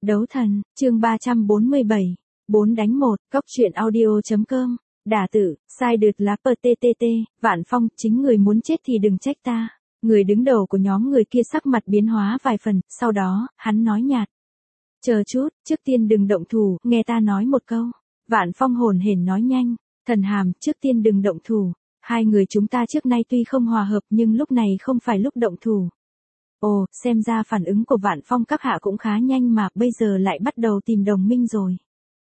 Đấu thần, chương 347, 4 đánh 1, cóc truyện audio.com, đả tử, sai đượt lá PTTT, Vạn Phong, chính người muốn chết thì đừng trách ta. Người đứng đầu của nhóm người kia sắc mặt biến hóa vài phần, sau đó, hắn nói nhạt. Chờ chút, trước tiên đừng động thủ, nghe ta nói một câu. Vạn Phong hồn hển nói nhanh, Thần Hàm, trước tiên đừng động thủ. Hai người chúng ta trước nay tuy không hòa hợp nhưng lúc này không phải lúc động thủ. Ồ, xem ra phản ứng của Vạn Phong các hạ cũng khá nhanh mà bây giờ lại bắt đầu tìm đồng minh rồi.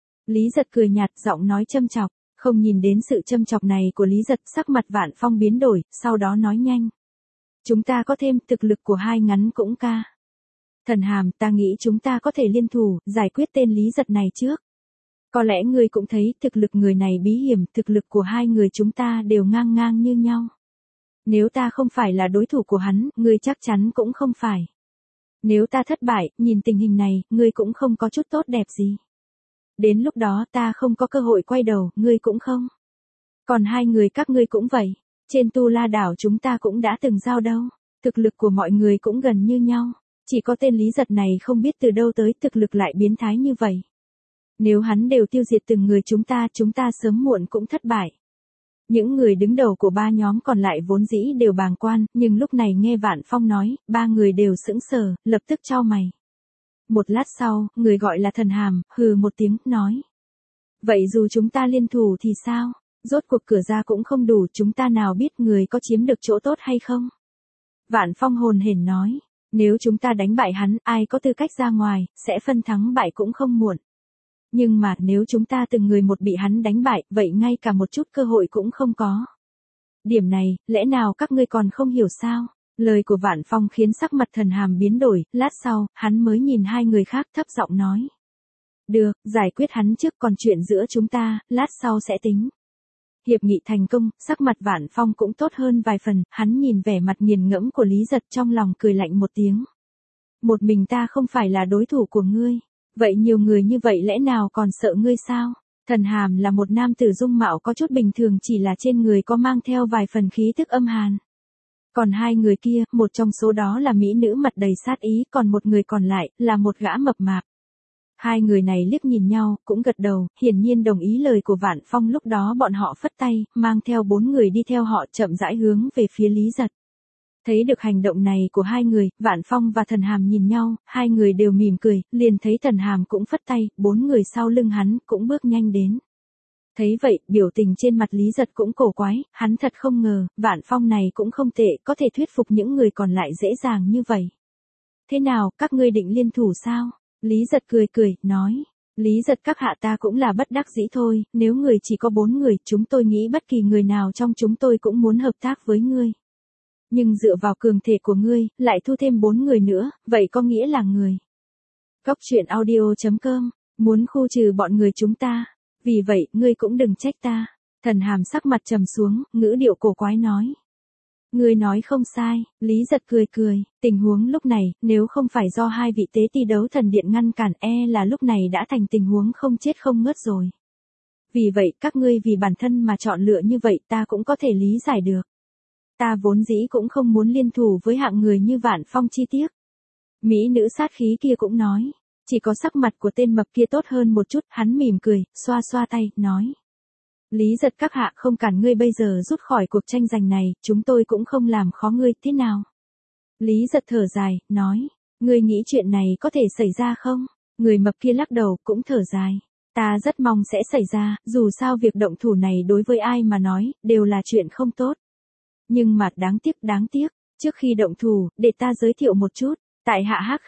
Lý Giật cười nhạt, giọng nói châm chọc, không nhìn đến sự châm chọc này của Lý Giật, sắc mặt Vạn Phong biến đổi, sau đó nói nhanh. Chúng ta có thêm thực lực của hai ngắn cũng ca. Thần Hàm, ta nghĩ chúng ta có thể liên thủ, giải quyết tên Lý Giật này trước. Có lẽ ngươi cũng thấy thực lực người này bí hiểm, thực lực của hai người chúng ta đều ngang ngang như nhau. Nếu ta không phải là đối thủ của hắn, ngươi chắc chắn cũng không phải. Nếu ta thất bại, nhìn tình hình này, ngươi cũng không có chút tốt đẹp gì. Đến lúc đó ta không có cơ hội quay đầu, ngươi cũng không. Còn hai người các ngươi cũng vậy. Trên Tu La đảo chúng ta cũng đã từng giao đấu. Thực lực của mọi người cũng gần như nhau. Chỉ có tên Lý Giật này không biết từ đâu tới thực lực lại biến thái như vậy. Nếu hắn đều tiêu diệt từng người chúng ta sớm muộn cũng thất bại. Những người đứng đầu của ba nhóm còn lại vốn dĩ đều bàng quan, nhưng lúc này nghe Vạn Phong nói, ba người đều sững sờ, lập tức chau mày. Một lát sau, người gọi là Thần Hàm, hừ một tiếng, nói. Vậy dù chúng ta liên thủ thì sao? Rốt cuộc cửa ra cũng không đủ, chúng ta nào biết người có chiếm được chỗ tốt hay không? Vạn Phong hồn hển nói, nếu chúng ta đánh bại hắn, ai có tư cách ra ngoài, sẽ phân thắng bại cũng không muộn. Nhưng mà nếu chúng ta từng người một bị hắn đánh bại, vậy ngay cả một chút cơ hội cũng không có. Điểm này, lẽ nào các ngươi còn không hiểu sao? Lời của Vạn Phong khiến sắc mặt Thần Hàm biến đổi, lát sau, hắn mới nhìn hai người khác thấp giọng nói. Được, giải quyết hắn trước, còn chuyện giữa chúng ta, lát sau sẽ tính. Hiệp nghị thành công, sắc mặt Vạn Phong cũng tốt hơn vài phần, hắn nhìn vẻ mặt nghiền ngẫm của Lý Giật trong lòng cười lạnh một tiếng. Một mình ta không phải là đối thủ của ngươi. Vậy nhiều người như vậy lẽ nào còn sợ ngươi sao? Thần Hàm là một nam tử dung mạo có chút bình thường, chỉ là trên người có mang theo vài phần khí tức âm hàn. Còn hai người kia, một trong số đó là mỹ nữ mặt đầy sát ý, còn một người còn lại là một gã mập mạp. Hai người này liếc nhìn nhau, cũng gật đầu, hiển nhiên đồng ý lời của Vạn Phong. Lúc đó bọn họ phất tay, mang theo 4 người đi theo họ chậm rãi hướng về phía Lý Giật. Thấy được hành động này của hai người, Vạn Phong và Thần Hàm nhìn nhau, hai người đều mỉm cười, liền thấy Thần Hàm cũng phất tay, 4 người sau lưng hắn cũng bước nhanh đến. Thấy vậy, biểu tình trên mặt Lý Giật cũng cổ quái, hắn thật không ngờ, Vạn Phong này cũng không tệ, có thể thuyết phục những người còn lại dễ dàng như vậy. Thế nào, các ngươi định liên thủ sao? Lý Giật cười, nói. Lý Giật các hạ, ta cũng là bất đắc dĩ thôi, nếu người chỉ có 4 người, chúng tôi nghĩ bất kỳ người nào trong chúng tôi cũng muốn hợp tác với ngươi. Nhưng dựa vào cường thể của ngươi, lại thu thêm 4 người nữa, vậy có nghĩa là người. Cóc truyện audio.com, muốn khu trừ bọn người chúng ta. Vì vậy, ngươi cũng đừng trách ta. Thần Hàm sắc mặt trầm xuống, ngữ điệu cổ quái nói. Ngươi nói không sai, Lý Giật cười, tình huống lúc này, nếu không phải do hai vị tế ti đấu thần điện ngăn cản, là lúc này đã thành tình huống không chết không ngớt rồi. Vì vậy, các ngươi vì bản thân mà chọn lựa như vậy ta cũng có thể lý giải được. Ta vốn dĩ cũng không muốn liên thủ với hạng người như Vạn Phong chi tiết. Mỹ nữ sát khí kia cũng nói. Chỉ có sắc mặt của tên mập kia tốt hơn một chút, hắn mỉm cười, xoa xoa tay, nói. Lý Giật các hạ, không cản ngươi bây giờ rút khỏi cuộc tranh giành này, chúng tôi cũng không làm khó ngươi, thế nào? Lý Giật thở dài, nói. Ngươi nghĩ chuyện này có thể xảy ra không? Người mập kia lắc đầu, cũng thở dài. Ta rất mong sẽ xảy ra, dù sao việc động thủ này đối với ai mà nói, đều là chuyện không tốt. Nhưng mà đáng tiếc, trước khi động thủ, để ta giới thiệu một chút, tại hạ Hắc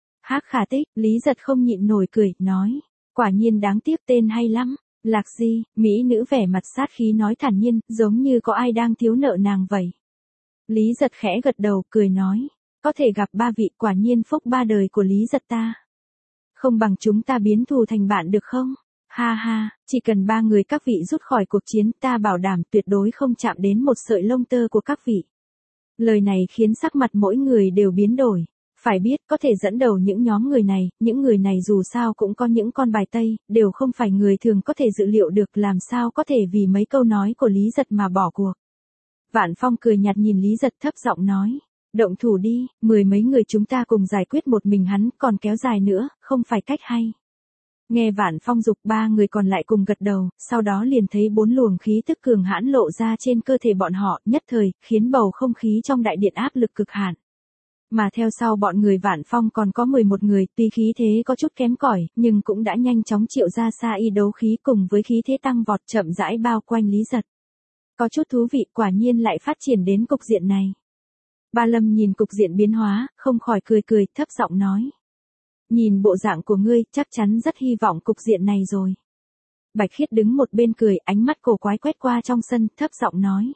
Khả Tích, Lý Giật không nhịn nổi cười, nói, quả nhiên đáng tiếc, tên hay lắm, Lạc Di, mỹ nữ vẻ mặt sát khí nói thản nhiên, giống như có ai đang thiếu nợ nàng vậy. Lý Giật khẽ gật đầu, cười nói, có thể gặp ba vị, quả nhiên phúc ba đời của Lý Giật ta. Không bằng chúng ta biến thù thành bạn được không? Ha ha, chỉ cần 3 người các vị rút khỏi cuộc chiến, ta bảo đảm tuyệt đối không chạm đến một sợi lông tơ của các vị. Lời này khiến sắc mặt mỗi người đều biến đổi. Phải biết, có thể dẫn đầu những nhóm người này, những người này dù sao cũng có những con bài tây, đều không phải người thường có thể dự liệu được, làm sao có thể vì mấy câu nói của Lý Giật mà bỏ cuộc. Vạn Phong cười nhạt nhìn Lý Giật, thấp giọng nói, Động thủ đi, 10 mấy người chúng ta cùng giải quyết một mình hắn, còn kéo dài nữa, không phải cách hay. Nghe Vạn Phong dục, 3 người còn lại cùng gật đầu, sau đó liền thấy 4 luồng khí tức cường hãn lộ ra trên cơ thể bọn họ, nhất thời, khiến bầu không khí trong đại điện áp lực cực hạn. Mà theo sau bọn người Vạn Phong còn có 11 người, tuy khí thế có chút kém cỏi, nhưng cũng đã nhanh chóng triệu ra xa y đấu khí cùng với khí thế tăng vọt chậm rãi bao quanh Lý Giật. Có chút thú vị, quả nhiên lại phát triển đến cục diện này. Ba Lâm nhìn cục diện biến hóa, không khỏi cười cười, thấp giọng nói. Nhìn bộ dạng của ngươi, chắc chắn rất hy vọng cục diện này rồi. Bạch Khiết đứng một bên cười, ánh mắt cổ quái quét qua trong sân, thấp giọng nói.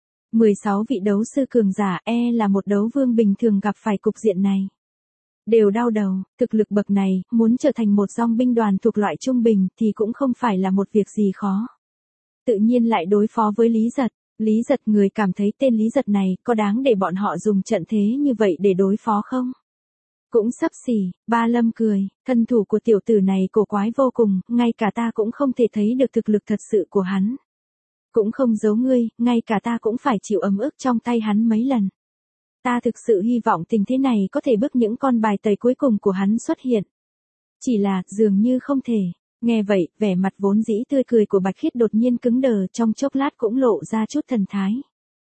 16 vị đấu sư cường giả là một đấu vương bình thường gặp phải cục diện này. Đều đau đầu, thực lực bậc này, muốn trở thành một dòng binh đoàn thuộc loại trung bình thì cũng không phải là một việc gì khó. Tự nhiên lại đối phó với Lý Giật. Lý Giật, người cảm thấy tên Lý Giật này có đáng để bọn họ dùng trận thế như vậy để đối phó không? Cũng sắp xỉ, Ba Lâm cười, thân thủ của tiểu tử này cổ quái vô cùng, ngay cả ta cũng không thể thấy được thực lực thật sự của hắn. Cũng không giấu ngươi, ngay cả ta cũng phải chịu ấm ức trong tay hắn mấy lần. Ta thực sự hy vọng tình thế này có thể bức những con bài tẩy cuối cùng của hắn xuất hiện. Chỉ là, dường như không thể. Nghe vậy, vẻ mặt vốn dĩ tươi cười của Bạch Khiết đột nhiên cứng đờ, trong chốc lát cũng lộ ra chút thần thái.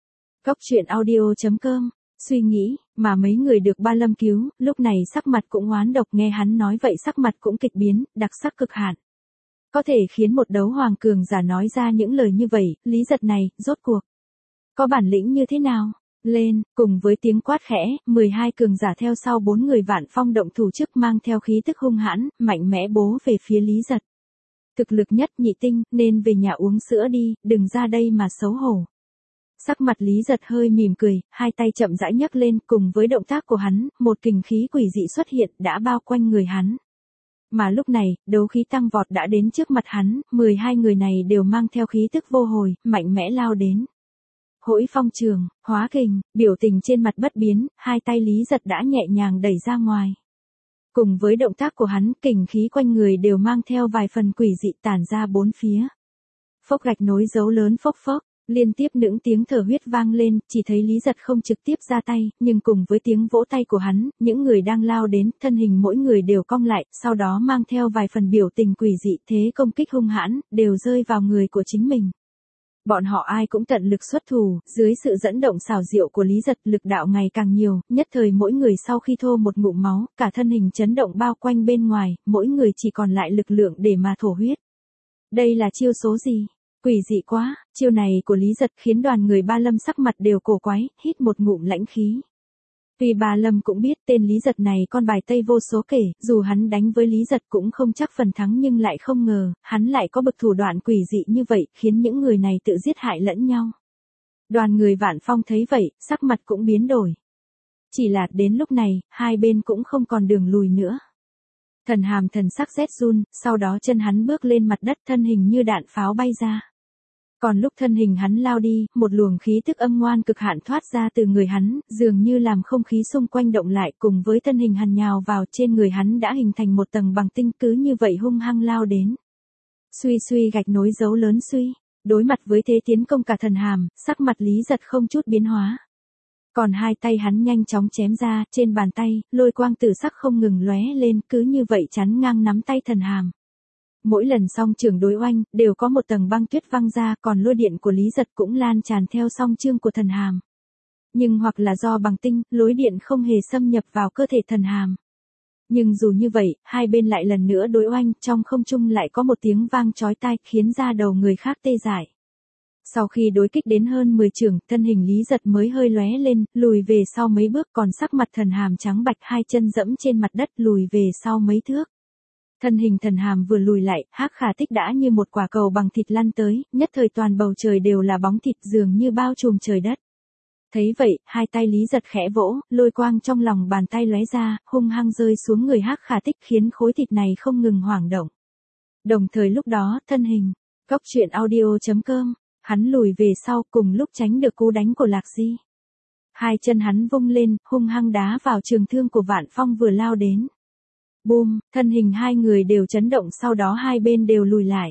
Cốc truyện audio.com, suy nghĩ, mà mấy người được Ba Lâm cứu, lúc này sắc mặt cũng oán độc, nghe hắn nói vậy sắc mặt cũng kịch biến, đặc sắc cực hạn. Có thể khiến một đấu hoàng cường giả nói ra những lời như vậy, Lý Giật này, rốt cuộc. Có bản lĩnh như thế nào? Lên, cùng với tiếng quát khẽ, 12 cường giả theo sau 4 người Vạn Phong động thủ trước mang theo khí tức hung hãn, mạnh mẽ bố về phía Lý Giật. Thực lực nhất nhị tinh, nên về nhà uống sữa đi, đừng ra đây mà xấu hổ. Sắc mặt Lý Giật hơi mỉm cười, hai tay chậm rãi nhấc lên, cùng với động tác của hắn, một kình khí quỷ dị xuất hiện, đã bao quanh người hắn. Mà lúc này, đấu khí tăng vọt đã đến trước mặt hắn, 12 người này đều mang theo khí tức vô hồi, mạnh mẽ lao đến. Hỗi phong trường, hóa kình, biểu tình trên mặt bất biến, hai tay Lý Giật đã nhẹ nhàng đẩy ra ngoài. Cùng với động tác của hắn, kình khí quanh người đều mang theo vài phần quỷ dị tản ra bốn phía. Phốc gạch nối dấu lớn phốc phốc, liên tiếp những tiếng thở huyết vang lên, chỉ thấy Lý Giật không trực tiếp ra tay, nhưng cùng với tiếng vỗ tay của hắn, những người đang lao đến, thân hình mỗi người đều cong lại, sau đó mang theo vài phần biểu tình quỷ dị, thế công kích hung hãn, đều rơi vào người của chính mình. Bọn họ ai cũng tận lực xuất thủ, dưới sự dẫn động xảo diệu của Lý Giật, lực đạo ngày càng nhiều, nhất thời mỗi người sau khi thô một ngụm máu, cả thân hình chấn động bao quanh bên ngoài, mỗi người chỉ còn lại lực lượng để mà thổ huyết. Đây là chiêu số gì? Quỷ dị quá, chiêu này của Lý Giật khiến đoàn người Ba Lâm sắc mặt đều cổ quái, hít một ngụm lãnh khí. Vì Ba Lâm cũng biết tên Lý Giật này con bài tây vô số kể, dù hắn đánh với Lý Giật cũng không chắc phần thắng nhưng lại không ngờ, hắn lại có bậc thủ đoạn quỷ dị như vậy, khiến những người này tự giết hại lẫn nhau. Đoàn người Vạn Phong thấy vậy, sắc mặt cũng biến đổi. Chỉ là đến lúc này, hai bên cũng không còn đường lùi nữa. Thần Hàm thần sắc rét run, sau đó chân hắn bước lên mặt đất, thân hình như đạn pháo bay ra. Còn lúc thân hình hắn lao đi, một luồng khí tức âm ngoan cực hạn thoát ra từ người hắn, dường như làm không khí xung quanh động lại, cùng với thân hình hằn nhào vào trên người hắn đã hình thành một tầng bằng tinh, cứ như vậy hung hăng lao đến. Suy suy gạch nối dấu lớn suy, đối mặt với thế tiến công cả Thần Hàm, sắc mặt Lý Giật không chút biến hóa. Còn hai tay hắn nhanh chóng chém ra, trên bàn tay, lôi quang tử sắc không ngừng lóe lên, cứ như vậy chắn ngang nắm tay Thần Hàm. Mỗi lần song trường đối oanh, đều có một tầng băng tuyết văng ra, còn lôi điện của Lý Giật cũng lan tràn theo song chương của Thần Hàm. Nhưng hoặc là do bằng tinh, lối điện không hề xâm nhập vào cơ thể Thần Hàm. Nhưng dù như vậy, hai bên lại lần nữa đối oanh, trong không trung lại có một tiếng vang chói tai, khiến da đầu người khác tê dại. Sau khi đối kích đến hơn 10 chưởng, thân hình Lý Giật mới hơi lóe lên, lùi về sau mấy bước, còn sắc mặt Thần Hàm trắng bạch, hai chân dẫm trên mặt đất lùi về sau mấy thước. Thân hình Thần Hàm vừa lùi lại, Hắc Khả Tích đã như một quả cầu bằng thịt lăn tới, nhất thời toàn bầu trời đều là bóng thịt dường như bao trùm trời đất. Thấy vậy, hai tay Lý Giật khẽ vỗ, lôi quang trong lòng bàn tay lóe ra, hung hăng rơi xuống người Hắc Khả Tích khiến khối thịt này không ngừng hoảng động. Đồng thời lúc đó, thân hình, Cốc truyện audio.com, hắn lùi về sau cùng lúc tránh được cú đánh của Lạc Di. Hai chân hắn vung lên, hung hăng đá vào trường thương của Vạn Phong vừa lao đến. Boom, thân hình hai người đều chấn động, sau đó hai bên đều lùi lại.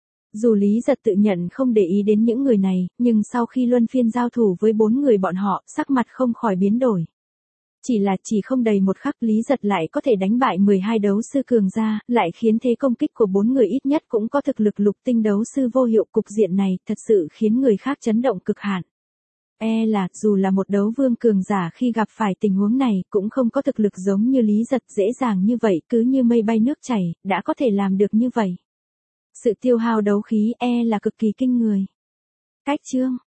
Dù Lý Giật tự nhận không để ý đến những người này, nhưng sau khi luân phiên giao thủ với 4 người bọn họ, sắc mặt không khỏi biến đổi. Chỉ không đầy một khắc Lý Giật lại có thể đánh bại 12 đấu sư cường gia, lại khiến thế công kích của 4 người ít nhất cũng có thực lực lục tinh đấu sư vô hiệu. Cục diện này thật sự khiến người khác chấn động cực hạn. Dù là một đấu vương cường giả khi gặp phải tình huống này cũng không có thực lực giống như Lý Giật dễ dàng như vậy, cứ như mây bay nước chảy, đã có thể làm được như vậy. Sự tiêu hao đấu khí là cực kỳ kinh người. Cách chương